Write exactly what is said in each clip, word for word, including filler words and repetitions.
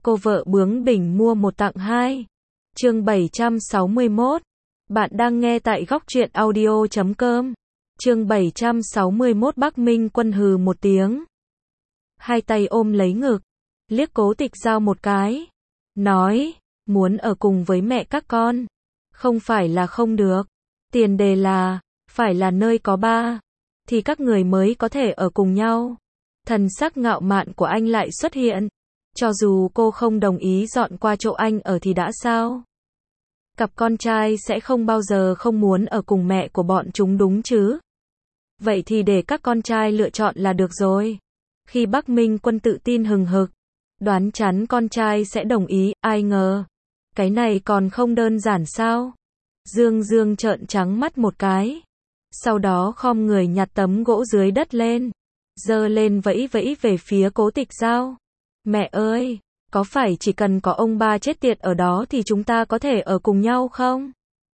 Cô vợ bướng bỉnh mua một tặng hai. Chương bảy trăm sáu mươi mốt. Bạn đang nghe tại góc truyện audio chấm com. Chương bảy trăm sáu mươi mốt. Bắc Minh Quân hừ một tiếng. Hai tay ôm lấy ngực, liếc Cố Tịch Dao một cái, nói, muốn ở cùng với mẹ các con, không phải là không được. Tiền đề là, phải là nơi có ba, thì các người mới có thể ở cùng nhau. Thần sắc ngạo mạn của anh lại xuất hiện. Cho dù cô không đồng ý dọn qua chỗ anh ở thì đã sao? Cặp con trai sẽ không bao giờ không muốn ở cùng mẹ của bọn chúng đúng chứ? Vậy thì để các con trai lựa chọn là được rồi. Khi Bắc Minh Quân tự tin hừng hực, đoán chắn con trai sẽ đồng ý, ai ngờ. Cái này còn không đơn giản sao? Dương Dương trợn trắng mắt một cái. Sau đó khom người nhặt tấm gỗ dưới đất lên, giơ lên vẫy vẫy về phía Cố Tịch Dao. Mẹ ơi, có phải chỉ cần có ông ba chết tiệt ở đó thì chúng ta có thể ở cùng nhau không?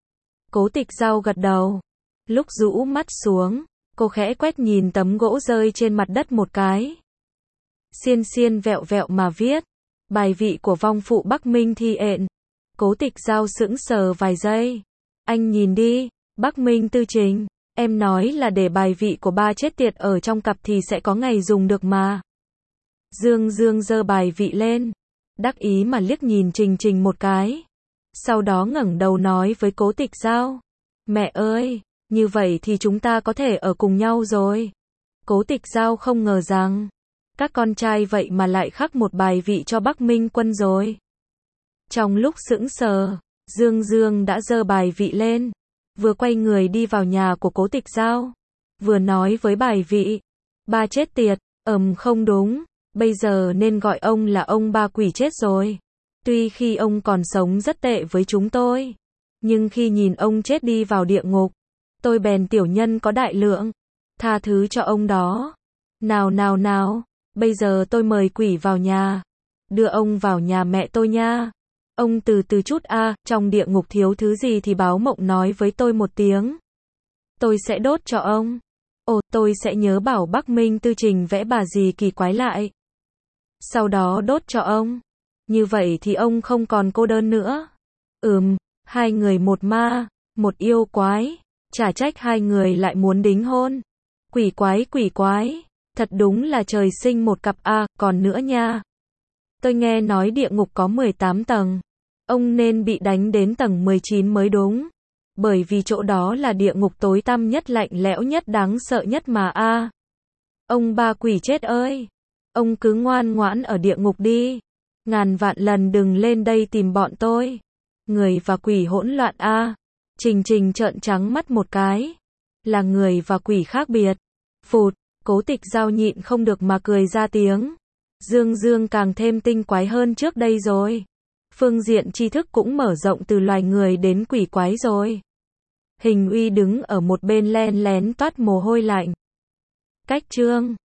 Cố Tịch Dao gật đầu. Lúc rũ mắt xuống, cô khẽ quét nhìn tấm gỗ rơi trên mặt đất một cái. Xiên xiên vẹo vẹo mà viết, bài vị của vong phụ Bắc Minh Thi Ện. Cố Tịch Dao sững sờ vài giây. Anh nhìn đi, Bắc Minh Tư Trình, em nói là để bài vị của ba chết tiệt ở trong cặp thì sẽ có ngày dùng được mà. Dương Dương giơ bài vị lên, đắc ý mà liếc nhìn Trình Trình một cái. Sau đó ngẩng đầu nói với Cố Tịch Dao, mẹ ơi, như vậy thì chúng ta có thể ở cùng nhau rồi. Cố Tịch Dao không ngờ rằng, các con trai vậy mà lại khắc một bài vị cho Bắc Minh Quân rồi. Trong lúc sững sờ, Dương Dương đã giơ bài vị lên, vừa quay người đi vào nhà của Cố Tịch Dao, vừa nói với bài vị, ba chết tiệt, ầm không đúng. Bây giờ nên gọi ông là ông ba quỷ chết rồi. Tuy khi ông còn sống rất tệ với chúng tôi, nhưng khi nhìn ông chết đi vào địa ngục, tôi bèn tiểu nhân có đại lượng, tha thứ cho ông đó. Nào nào nào, bây giờ tôi mời quỷ vào nhà, đưa ông vào nhà mẹ tôi nha. Ông từ từ chút a, à, trong địa ngục thiếu thứ gì thì báo mộng nói với tôi một tiếng. Tôi sẽ đốt cho ông. Ồ, tôi sẽ nhớ bảo Bắc Minh Tư Trình vẽ bà gì kỳ quái lại. Sau đó đốt cho ông. Như vậy thì ông không còn cô đơn nữa. Ừm, hai người một ma, một yêu quái. Chả trách hai người lại muốn đính hôn. Quỷ quái quỷ quái. Thật đúng là trời sinh một cặp a, à, còn nữa nha. Tôi nghe nói địa ngục có mười tám tầng. Ông nên bị đánh đến tầng mười chín mới đúng. Bởi vì chỗ đó là địa ngục tối tăm nhất, lạnh lẽo nhất, đáng sợ nhất mà a. À. Ông ba quỷ chết ơi. Ông cứ ngoan ngoãn ở địa ngục đi. Ngàn vạn lần đừng lên đây tìm bọn tôi. Người và quỷ hỗn loạn a. À. Trình Trình trợn trắng mắt một cái. Là người và quỷ khác biệt. Phụt, Cố Tịch Dao nhịn không được mà cười ra tiếng. Dương Dương càng thêm tinh quái hơn trước đây rồi. Phương diện tri thức cũng mở rộng từ loài người đến quỷ quái rồi. Hình Uy đứng ở một bên len lén toát mồ hôi lạnh. Cách chương